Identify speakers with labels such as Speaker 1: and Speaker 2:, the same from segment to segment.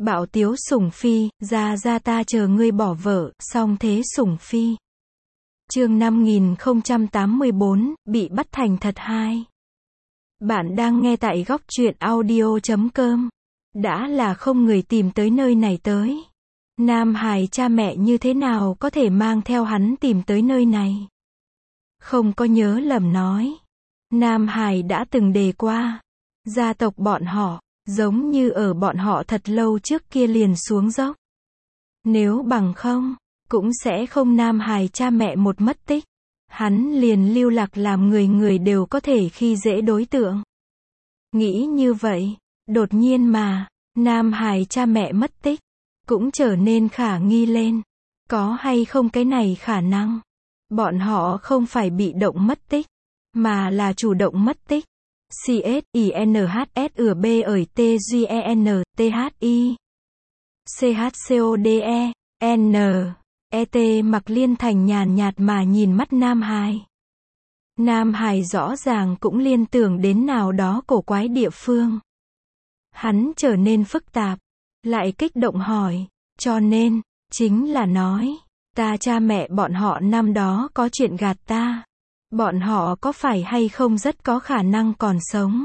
Speaker 1: Bạo tiếu sủng phi, ra ta chờ ngươi bỏ vợ, song thế sủng phi. Chương 5084, bị bắt thành thật 2. Bạn đang nghe tại góc truyện audio.com. Đã là không người tìm tới nơi này tới. Nam Hải cha mẹ như thế nào có thể mang theo hắn tìm tới nơi này? Không có nhớ lầm nói. Nam Hải đã từng đề qua. Gia tộc bọn họ, giống như ở bọn họ thật lâu trước kia liền xuống dốc. Nếu bằng không, cũng sẽ không Nam Hải cha mẹ một mất tích. Hắn liền lưu lạc làm người đều có thể khi dễ đối tượng. Nghĩ như vậy, đột nhiên mà, Nam Hải cha mẹ mất tích, cũng trở nên khả nghi lên. Có hay không cái này khả năng? Bọn họ không phải bị động mất tích, mà là chủ động mất tích. CSINHS-URB-TGEN-THI CHCODE N.E.T. Mạc Liên Thành nhàn nhạt mà nhìn mắt Nam Hải. Nam Hải rõ ràng cũng liên tưởng đến nào đó cổ quái địa phương. Hắn trở nên phức tạp, lại kích động hỏi, cho nên, chính là nói, ta cha mẹ bọn họ năm đó có chuyện gạt ta. Bọn họ có phải hay không rất có khả năng còn sống?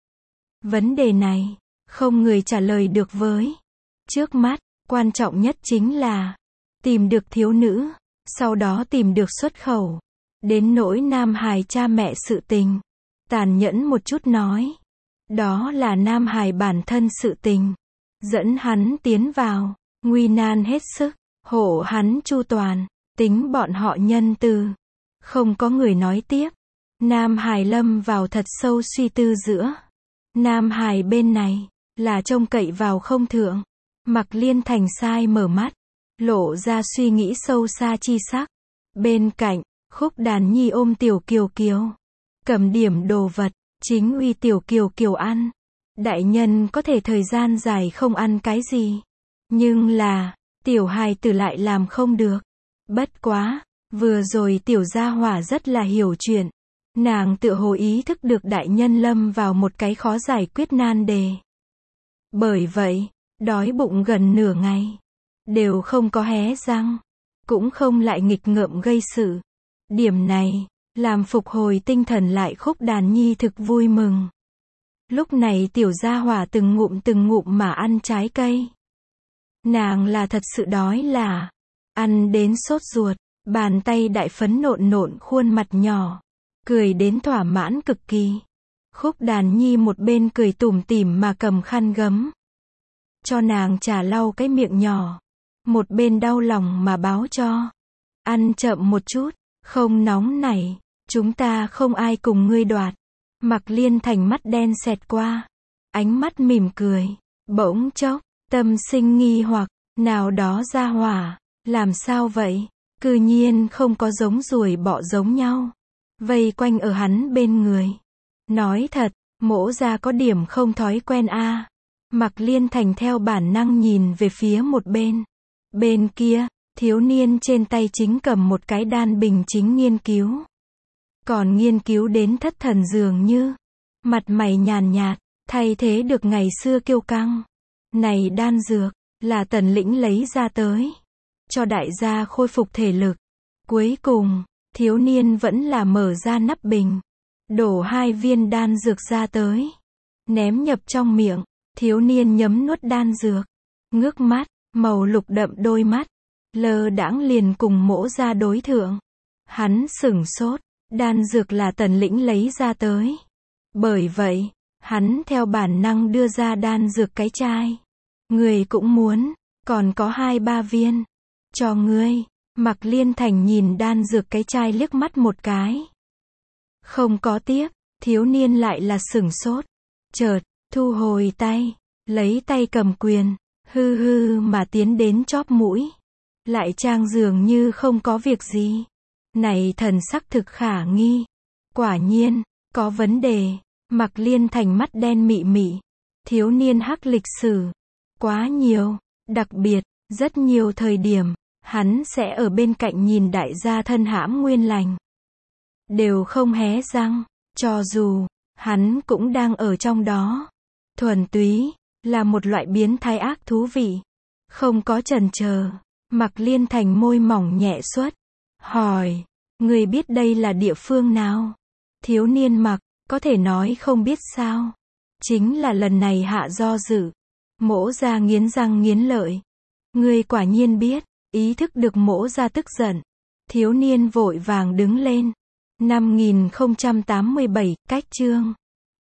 Speaker 1: Vấn đề này, không người trả lời được với. Trước mắt, quan trọng nhất chính là tìm được thiếu nữ, sau đó tìm được xuất khẩu. Đến nỗi Nam Hải cha mẹ sự tình. Tàn nhẫn một chút nói. Đó là Nam Hải bản thân sự tình. Dẫn hắn tiến vào, nguy nan hết sức, hộ hắn chu toàn, tính bọn họ nhân từ. Không có người nói tiếp. Nam Hải lâm vào thật sâu suy tư giữa. Nam Hải bên này, là trông cậy vào không thượng. Mạc Liên Thành sai mở mắt, lộ ra suy nghĩ sâu xa chi sắc. Bên cạnh, Khúc Đàn Nhi ôm Tiểu Kiều Kiều. Cầm điểm đồ vật, chính uy Tiểu Kiều Kiều ăn. Đại nhân có thể thời gian dài không ăn cái gì. Nhưng là, tiểu hài tử lại làm không được. Bất quá, vừa rồi tiểu gia hỏa rất là hiểu chuyện. Nàng tựa hồ ý thức được đại nhân lâm vào một cái khó giải quyết nan đề. Bởi vậy, đói bụng gần nửa ngày, đều không có hé răng, cũng không lại nghịch ngợm gây sự. Điểm này, làm phục hồi tinh thần lại Khúc Đàn Nhi thực vui mừng. Lúc này tiểu gia hỏa từng ngụm mà ăn trái cây. Nàng là thật sự đói là, ăn đến sốt ruột, bàn tay đại phấn nộn khuôn mặt nhỏ, cười đến thỏa mãn cực kỳ. Khúc Đàn Nhi một bên cười tủm tỉm mà cầm khăn gấm cho nàng trà lau cái miệng nhỏ, một bên đau lòng mà báo cho. Ăn chậm một chút, không nóng nảy, chúng ta không ai cùng ngươi đoạt. Mạc Liên Thành mắt đen xẹt qua, ánh mắt mỉm cười, bỗng chốc, tâm sinh nghi hoặc, nào đó ra hỏa, làm sao vậy, cư nhiên không có giống ruồi bọ giống nhau, vây quanh ở hắn bên người. Nói thật, mỗ ra có điểm không thói quen a. Mạc Liên Thành theo bản năng nhìn về phía một bên. Bên kia, thiếu niên trên tay chính cầm một cái đan bình chính nghiên cứu. Còn nghiên cứu đến thất thần dường như. Mặt mày nhàn nhạt, thay thế được ngày xưa kiêu căng. Này đan dược, là Tần Lĩnh lấy ra tới. Cho đại gia khôi phục thể lực. Cuối cùng, thiếu niên vẫn là mở ra nắp bình. Đổ 2 viên đan dược ra tới. Ném nhập trong miệng. Thiếu niên nhấm nuốt đan dược. Ngước mắt, màu lục đậm đôi mắt. Lơ đãng liền cùng mỗ ra đối thượng. Hắn sửng sốt. Đan dược là Tần Lĩnh lấy ra tới. Bởi vậy, hắn theo bản năng đưa ra đan dược cái chai. Người cũng muốn, còn có 2-3 viên. Cho ngươi. Mạc Liên Thành nhìn đan dược cái chai liếc mắt một cái. Không có tiếp, thiếu niên lại là sửng sốt. Chợt, thu hồi tay, lấy tay cầm quyền, hư mà tiến đến chóp mũi. Lại trang dường như không có việc gì. Này thần sắc thực khả nghi. Quả nhiên, có vấn đề. Mạc Liên Thành mắt đen mị mị. Thiếu niên hắc lịch sử. Quá nhiều, đặc biệt, rất nhiều thời điểm, hắn sẽ ở bên cạnh nhìn đại gia thân hãm nguyên lành. Đều không hé răng, cho dù, hắn cũng đang ở trong đó. Thuần túy, là một loại biến thái ác thú vị. Không có chần chờ, Mạc Liên Thành môi mỏng nhẹ xuất, hỏi, người biết đây là địa phương nào? Thiếu niên Mạc, có thể nói không biết sao? Chính là lần này hạ do dự. Mỗ gia nghiến răng nghiến lợi. Ngươi quả nhiên biết, ý thức được Mỗ gia tức giận. Thiếu niên vội vàng đứng lên. 5087, cách chương.